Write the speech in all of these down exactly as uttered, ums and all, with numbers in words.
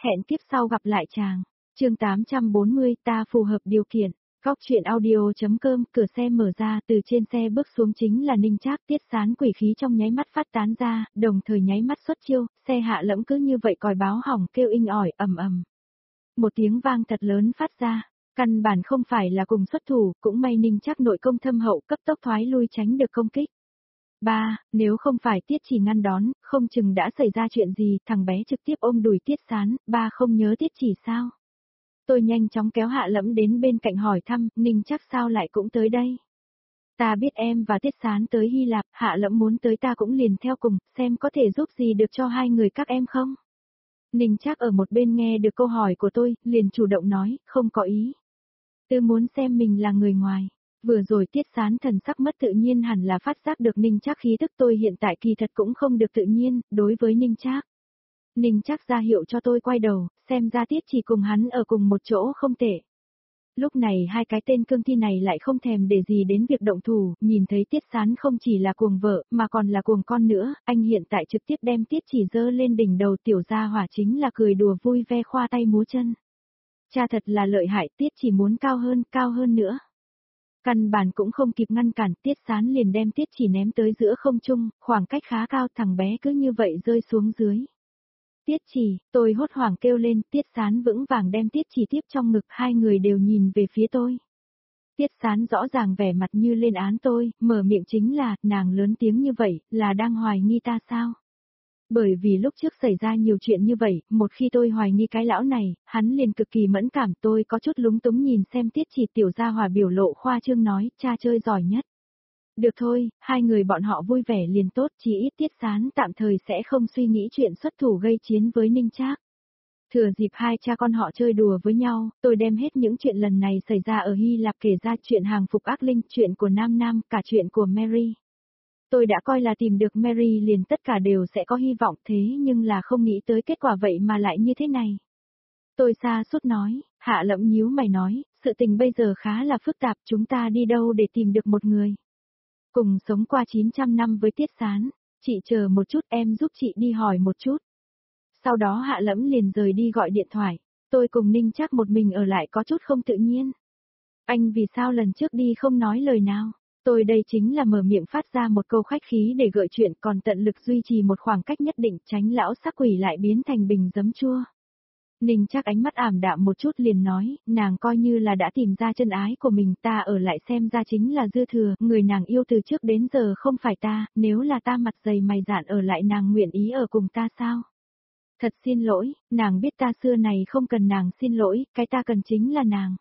Hẹn kiếp sau gặp lại chàng. Chương tám trăm bốn mươi ta phù hợp điều kiện. Góc truyện audio.com. Cửa xe mở ra, từ trên xe bước xuống chính là Ninh Trác. Tiết Sán quỷ khí trong nháy mắt phát tán ra, đồng thời nháy mắt xuất chiêu, xe Hạ Lẫm cứ như vậy còi báo hỏng kêu inh ỏi ầm ầm. Một tiếng vang thật lớn phát ra, căn bản không phải là cùng xuất thủ, cũng may Ninh Trác nội công thâm hậu cấp tốc thoái lui tránh được công kích. Ba, nếu không phải Tiết Chỉ ngăn đón, không chừng đã xảy ra chuyện gì, thằng bé trực tiếp ôm đùi Tiết Sán, ba không nhớ Tiết Chỉ sao? Tôi nhanh chóng kéo Hạ Lẫm đến bên cạnh hỏi thăm, Ninh Trác sao lại cũng tới đây? Ta biết em và Tiết Sán tới Hy Lạp, Hạ Lẫm muốn tới ta cũng liền theo cùng, xem có thể giúp gì được cho hai người các em không? Ninh Trác ở một bên nghe được câu hỏi của tôi, liền chủ động nói, không có ý. Tôi muốn xem mình là người ngoài. Vừa rồi Tiết Sán thần sắc mất tự nhiên hẳn là phát giác được Ninh Trác khí tức tôi hiện tại kỳ thật cũng không được tự nhiên, đối với Ninh Trác. Ninh Trác ra hiệu cho tôi quay đầu, xem ra Tiết Chỉ cùng hắn ở cùng một chỗ không tệ. Lúc này hai cái tên cương thi này lại không thèm để gì đến việc động thủ, nhìn thấy Tiết Sán không chỉ là cuồng vợ, mà còn là cuồng con nữa, anh hiện tại trực tiếp đem Tiết Chỉ giơ lên đỉnh đầu tiểu gia hỏa chính là cười đùa vui ve khoa tay múa chân. Cha thật là lợi hại, Tiết Chỉ muốn cao hơn, cao hơn nữa. Căn bản cũng không kịp ngăn cản, Tiết Sán liền đem Tiết Chỉ ném tới giữa không trung, khoảng cách khá cao, thằng bé cứ như vậy rơi xuống dưới. Tiết Chỉ, tôi hốt hoảng kêu lên, Tiết Sán vững vàng đem Tiết Chỉ tiếp trong ngực, hai người đều nhìn về phía tôi. Tiết Sán rõ ràng vẻ mặt như lên án tôi, mở miệng chính là, nàng lớn tiếng như vậy, là đang hoài nghi ta sao? Bởi vì lúc trước xảy ra nhiều chuyện như vậy, một khi tôi hoài nghi cái lão này, hắn liền cực kỳ mẫn cảm, tôi có chút lúng túng nhìn xem Tiết Chỉ tiểu gia hỏa biểu lộ khoa trương nói, cha chơi giỏi nhất. Được thôi, hai người bọn họ vui vẻ liền tốt, chỉ ít Tiết Sán tạm thời sẽ không suy nghĩ chuyện xuất thủ gây chiến với Ninh Trác. Thừa dịp hai cha con họ chơi đùa với nhau, tôi đem hết những chuyện lần này xảy ra ở Hy Lạp kể ra, chuyện hàng phục ác linh, chuyện của Nam Nam, cả chuyện của Mary. Tôi đã coi là tìm được Mary liền tất cả đều sẽ có hy vọng, thế nhưng là không nghĩ tới kết quả vậy mà lại như thế này. Tôi xa suốt nói, Hạ Lẫm nhíu mày nói, sự tình bây giờ khá là phức tạp, chúng ta đi đâu để tìm được một người. Cùng sống qua chín trăm năm với Tiết Sán, chị chờ một chút, em giúp chị đi hỏi một chút. Sau đó Hạ Lẫm liền rời đi gọi điện thoại, tôi cùng Ninh Trác một mình ở lại có chút không tự nhiên. Anh vì sao lần trước đi không nói lời nào? Tôi đây chính là mở miệng phát ra một câu khách khí để gợi chuyện, còn tận lực duy trì một khoảng cách nhất định, tránh lão sắc quỷ lại biến thành bình giấm chua. Ninh Trác ánh mắt ảm đạm một chút liền nói, nàng coi như là đã tìm ra chân ái của mình, ta ở lại xem ra chính là dư thừa, người nàng yêu từ trước đến giờ không phải ta, nếu là ta mặt dày mày dạn ở lại nàng nguyện ý ở cùng ta sao? Thật xin lỗi, nàng biết ta xưa này không cần nàng xin lỗi, cái ta cần chính là nàng.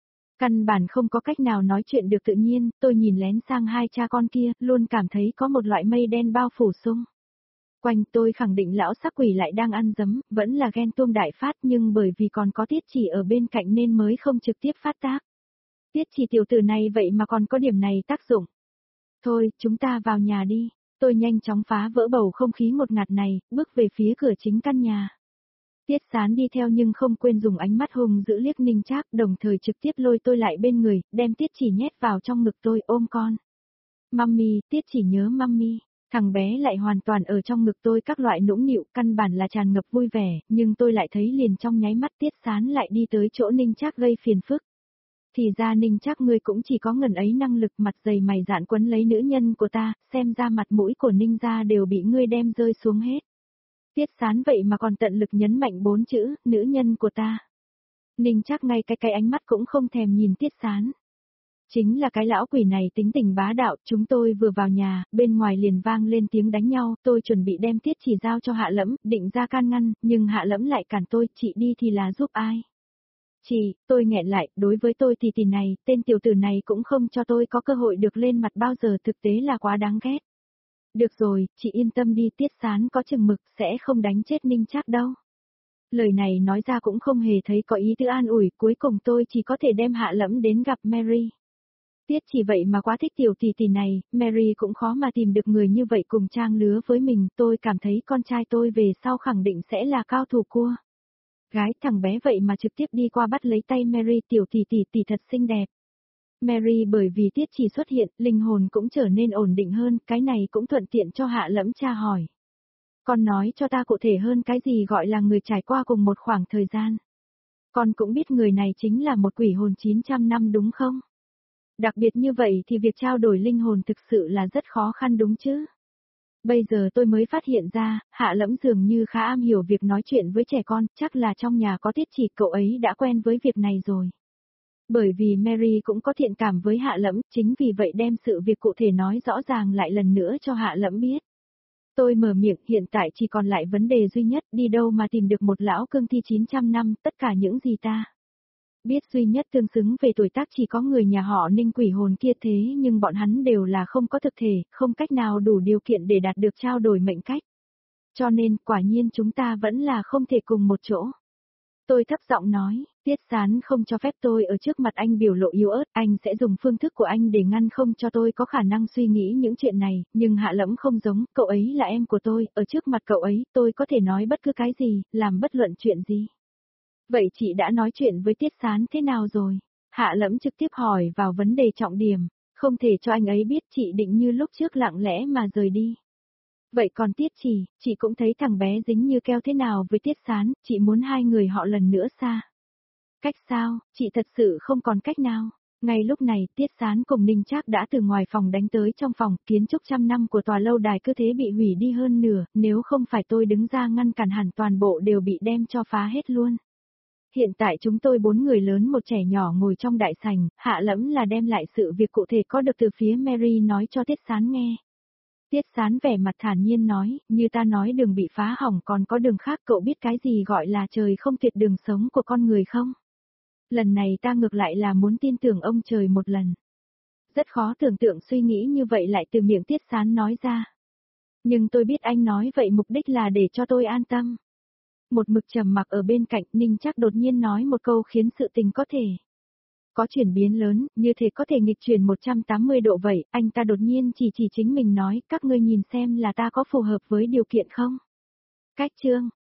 Căn bản không có cách nào nói chuyện được tự nhiên, tôi nhìn lén sang hai cha con kia, luôn cảm thấy có một loại mây đen bao phủ xung quanh. Tôi khẳng định lão sắc quỷ lại đang ăn dấm, vẫn là ghen tuông đại phát, nhưng bởi vì còn có Tiết Chỉ ở bên cạnh nên mới không trực tiếp phát tác. Tiết Chỉ tiểu tử này vậy mà còn có điểm này tác dụng. Thôi, chúng ta vào nhà đi. Tôi nhanh chóng phá vỡ bầu không khí ngột ngạt này, bước về phía cửa chính căn nhà. Tiết Sán đi theo nhưng không quên dùng ánh mắt hung dữ liếc Ninh Trác, đồng thời trực tiếp lôi tôi lại bên người, đem Tiết Chỉ nhét vào trong ngực tôi, ôm con. Mummy, Tiết Chỉ nhớ mummy. Thằng bé lại hoàn toàn ở trong ngực tôi các loại nũng nịu, căn bản là tràn ngập vui vẻ, nhưng tôi lại thấy liền trong nháy mắt Tiết Sán lại đi tới chỗ Ninh Trác gây phiền phức. Thì ra Ninh Trác ngươi cũng chỉ có ngần ấy năng lực, mặt dày mày dạn quấn lấy nữ nhân của ta, xem ra mặt mũi của Ninh gia đều bị ngươi đem rơi xuống hết. Tiết Sán vậy mà còn tận lực nhấn mạnh bốn chữ, nữ nhân của ta. Ninh Trác ngay cái cái ánh mắt cũng không thèm nhìn Tiết Sán. Chính là cái lão quỷ này tính tình bá đạo, chúng tôi vừa vào nhà, bên ngoài liền vang lên tiếng đánh nhau, tôi chuẩn bị đem Tiết Chỉ giao cho Hạ Lẫm, định ra can ngăn, nhưng Hạ Lẫm lại cản tôi, chị đi thì là giúp ai? Chị, tôi nghẹn lại, đối với tôi thì tỷ này, tên tiểu tử này cũng không cho tôi có cơ hội được lên mặt bao giờ, thực tế là quá đáng ghét. Được rồi, chị yên tâm đi, Tiết Sán có chừng mực, sẽ không đánh chết Ninh Trác đâu. Lời này nói ra cũng không hề thấy có ý tư an ủi, cuối cùng tôi chỉ có thể đem Hạ Lẫm đến gặp Mary. Tiết Chỉ vậy mà quá thích tiểu tỷ tỷ này, Mary cũng khó mà tìm được người như vậy cùng trang lứa với mình, tôi cảm thấy con trai tôi về sau khẳng định sẽ là cao thủ cua. Gái, thằng bé vậy mà trực tiếp đi qua bắt lấy tay Mary, tiểu tỷ tỷ tỷ thật xinh đẹp. Mary bởi vì Tiết Chỉ xuất hiện, linh hồn cũng trở nên ổn định hơn, cái này cũng thuận tiện cho Hạ Lẫm tra hỏi. Con nói cho ta cụ thể hơn cái gì gọi là người trải qua cùng một khoảng thời gian. Con cũng biết người này chính là một quỷ hồn chín trăm năm đúng không? Đặc biệt như vậy thì việc trao đổi linh hồn thực sự là rất khó khăn đúng chứ? Bây giờ tôi mới phát hiện ra, Hạ Lẫm dường như khá am hiểu việc nói chuyện với trẻ con, chắc là trong nhà có Tiết Chỉ cậu ấy đã quen với việc này rồi. Bởi vì Mary cũng có thiện cảm với Hạ Lẫm, chính vì vậy đem sự việc cụ thể nói rõ ràng lại lần nữa cho Hạ Lẫm biết. Tôi mở miệng, hiện tại chỉ còn lại vấn đề duy nhất, đi đâu mà tìm được một lão cương thi chín trăm năm, tất cả những gì ta biết duy nhất tương xứng về tuổi tác chỉ có người nhà họ Ninh quỷ hồn kia, thế nhưng bọn hắn đều là không có thực thể, không cách nào đủ điều kiện để đạt được trao đổi mệnh cách. Cho nên, quả nhiên chúng ta vẫn là không thể cùng một chỗ. Tôi thấp giọng nói, Tiết Sán không cho phép tôi ở trước mặt anh biểu lộ yếu ớt, anh sẽ dùng phương thức của anh để ngăn không cho tôi có khả năng suy nghĩ những chuyện này, nhưng Hạ Lẫm không giống, cậu ấy là em của tôi, ở trước mặt cậu ấy, tôi có thể nói bất cứ cái gì, làm bất luận chuyện gì. Vậy chị đã nói chuyện với Tiết Sán thế nào rồi? Hạ Lẫm trực tiếp hỏi vào vấn đề trọng điểm, không thể cho anh ấy biết chị định như lúc trước lặng lẽ mà rời đi. Vậy còn Tiết Chỉ, chị cũng thấy thằng bé dính như keo thế nào với Tiết Sán, chị muốn hai người họ lần nữa xa. Cách sao, chị thật sự không còn cách nào. Ngay lúc này, Tiết Sán cùng Ninh Trác đã từ ngoài phòng đánh tới trong phòng, kiến trúc trăm năm của tòa lâu đài cứ thế bị hủy đi hơn nửa, nếu không phải tôi đứng ra ngăn cản hẳn toàn bộ đều bị đem cho phá hết luôn. Hiện tại chúng tôi bốn người lớn một trẻ nhỏ ngồi trong đại sảnh, Hạ Lẫm là đem lại sự việc cụ thể có được từ phía Mary nói cho Tiết Sán nghe. Tiết Sán vẻ mặt thản nhiên nói, như ta nói đường bị phá hỏng còn có đường khác, cậu biết cái gì gọi là trời không tuyệt đường sống của con người không? Lần này ta ngược lại là muốn tin tưởng ông trời một lần. Rất khó tưởng tượng suy nghĩ như vậy lại từ miệng Tiết Sán nói ra. Nhưng tôi biết anh nói vậy mục đích là để cho tôi an tâm. Một mực trầm mặc ở bên cạnh, Ninh Trác đột nhiên nói một câu khiến sự tình có thể có chuyển biến lớn, như thể có thể nghịch chuyển một trăm tám mươi độ vậy, anh ta đột nhiên chỉ chỉ chính mình nói, các ngươi nhìn xem là ta có phù hợp với điều kiện không? Cách chương